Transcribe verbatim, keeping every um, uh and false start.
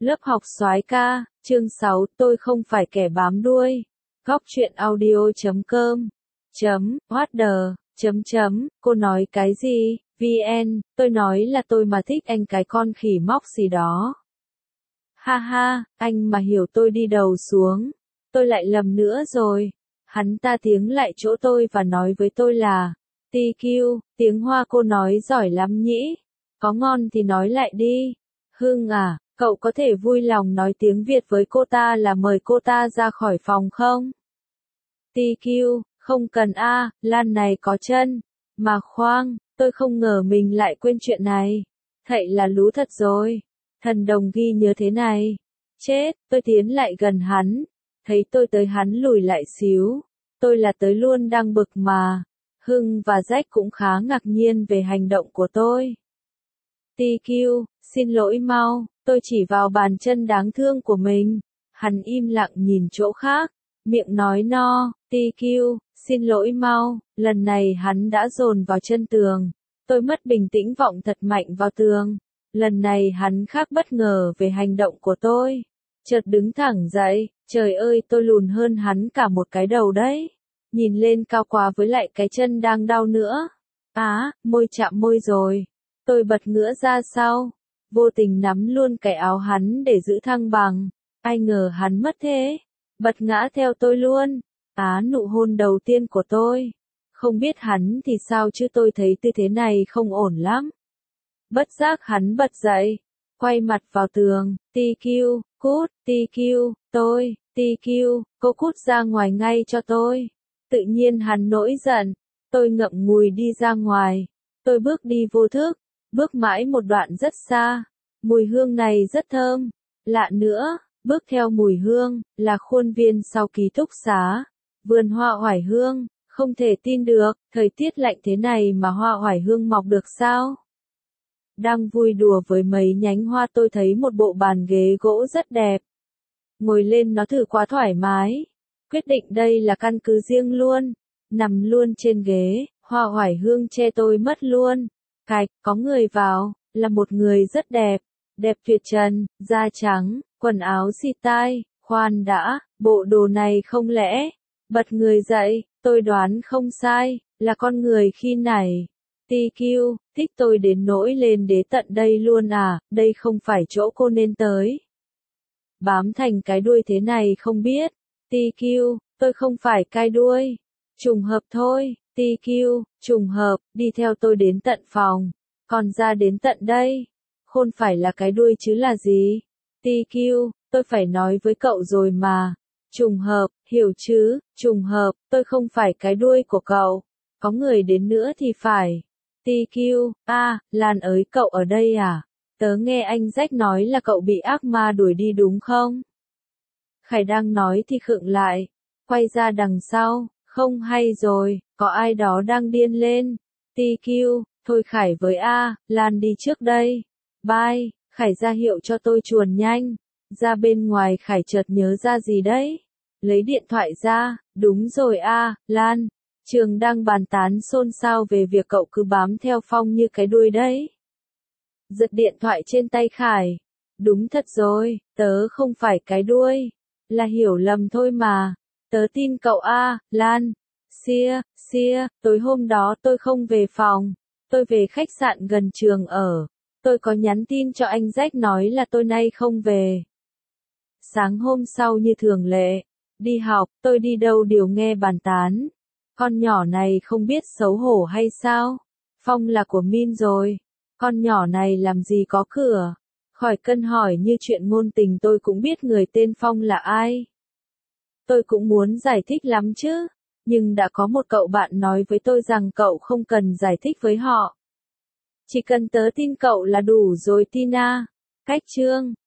Lớp học soái ca, chương sáu, tôi không phải kẻ bám đuôi. Góc truyện audio chấm com. Chấm, what the, chấm chấm, cô nói cái gì, vn, tôi nói là tôi mà thích anh cái con khỉ móc gì đó. Ha ha, anh mà hiểu tôi đi đầu xuống. Tôi lại lầm nữa rồi. Hắn ta tiếng lại chỗ tôi và nói với tôi là, tê quy, tiếng Hoa cô nói giỏi lắm nhỉ. Có ngon thì nói lại đi. Hưng à, cậu có thể vui lòng nói tiếng Việt với cô ta là mời cô ta ra khỏi phòng không? tê quy, không cần a, Lan này có chân. Mà khoan, tôi không ngờ mình lại quên chuyện này. Thậy là lú thật rồi. Thần đồng ghi nhớ thế này. Chết, tôi tiến lại gần hắn. Thấy tôi tới hắn lùi lại xíu. Tôi là tới luôn đang bực mà. Hưng và Jack cũng khá ngạc nhiên về hành động của tôi. tê quy, xin lỗi mau, tôi chỉ vào bàn chân đáng thương của mình. Hắn im lặng nhìn chỗ khác, miệng nói no, tê quy, xin lỗi mau, lần này hắn đã dồn vào chân tường. Tôi mất bình tĩnh vọng thật mạnh vào tường. Lần này hắn khác bất ngờ về hành động của tôi. Chợt đứng thẳng dậy, trời ơi tôi lùn hơn hắn cả một cái đầu đấy. Nhìn lên cao quá với lại cái chân đang đau nữa. Á, à, môi chạm môi rồi. Tôi bật ngửa ra sau, vô tình nắm luôn cái áo hắn để giữ thăng bằng. Ai ngờ hắn mất thế, bật ngã theo tôi luôn. Á, nụ hôn đầu tiên của tôi. Không biết hắn thì sao chứ tôi thấy tư thế này không ổn lắm. Bất giác hắn bật dậy, quay mặt vào tường, tê quy, cút, tê quy, tôi, tê quy, cô cút ra ngoài ngay cho tôi. Tự nhiên hắn nổi giận, tôi ngậm ngùi đi ra ngoài. Tôi bước đi vô thức, bước mãi một đoạn rất xa. Mùi hương này rất thơm. Lạ nữa, bước theo mùi hương, là khuôn viên sau ký túc xá. Vườn hoa oải hương, không thể tin được, thời tiết lạnh thế này mà hoa oải hương mọc được sao? Đang vui đùa với mấy nhánh hoa tôi thấy một bộ bàn ghế gỗ rất đẹp. Ngồi lên nó thử quá thoải mái. Quyết định đây là căn cứ riêng luôn. Nằm luôn trên ghế, hoa oải hương che tôi mất luôn. Cạch, có người vào, là một người rất đẹp. Đẹp tuyệt trần, da trắng, quần áo xì tai, khoan đã, bộ đồ này không lẽ. Bật người dậy, tôi đoán không sai, là con người khi này. tê quy, thích tôi đến nỗi lên đến tận đây luôn à, đây không phải chỗ cô nên tới. Bám thành cái đuôi thế này không biết. tê quy, tôi không phải cai đuôi. Trùng hợp thôi, tê quy, trùng hợp, đi theo tôi đến tận phòng. Còn ra đến tận đây. Khôn phải là cái đuôi chứ là gì? tê quy, tôi phải nói với cậu rồi mà. Trùng hợp, hiểu chứ, trùng hợp, tôi không phải cái đuôi của cậu. Có người đến nữa thì phải. tê quy, a, à, Lan ơi cậu ở đây à? Tớ nghe anh Jack nói là cậu bị ác ma đuổi đi đúng không? Khải đang nói thì khựng lại. Quay ra đằng sau, không hay rồi, có ai đó đang điên lên. tê quy, thôi Khải với A, Lan đi trước đây. Bye, Khải ra hiệu cho tôi chuồn nhanh. Ra bên ngoài Khải chợt nhớ ra gì đấy. Lấy điện thoại ra, đúng rồi A, Lan. Trường đang bàn tán xôn xao về việc cậu cứ bám theo Phong như cái đuôi đấy. Giật điện thoại trên tay Khải. Đúng thật rồi, tớ không phải cái đuôi. Là hiểu lầm thôi mà. Tớ tin cậu A, Lan. Xia, xia, tối hôm đó tôi không về phòng. Tôi về khách sạn gần trường ở. Tôi có nhắn tin cho anh Jack nói là tôi nay không về. Sáng hôm sau như thường lệ. Đi học, tôi đi đâu đều nghe bàn tán. Con nhỏ này không biết xấu hổ hay sao? Phong là của Min rồi. Con nhỏ này làm gì có cửa? Khỏi cân hỏi như chuyện ngôn tình tôi cũng biết người tên Phong là ai. Tôi cũng muốn giải thích lắm chứ. Nhưng đã có một cậu bạn nói với tôi rằng cậu không cần giải thích với họ. Chỉ cần tớ tin cậu là đủ rồi Tina. Cách chương.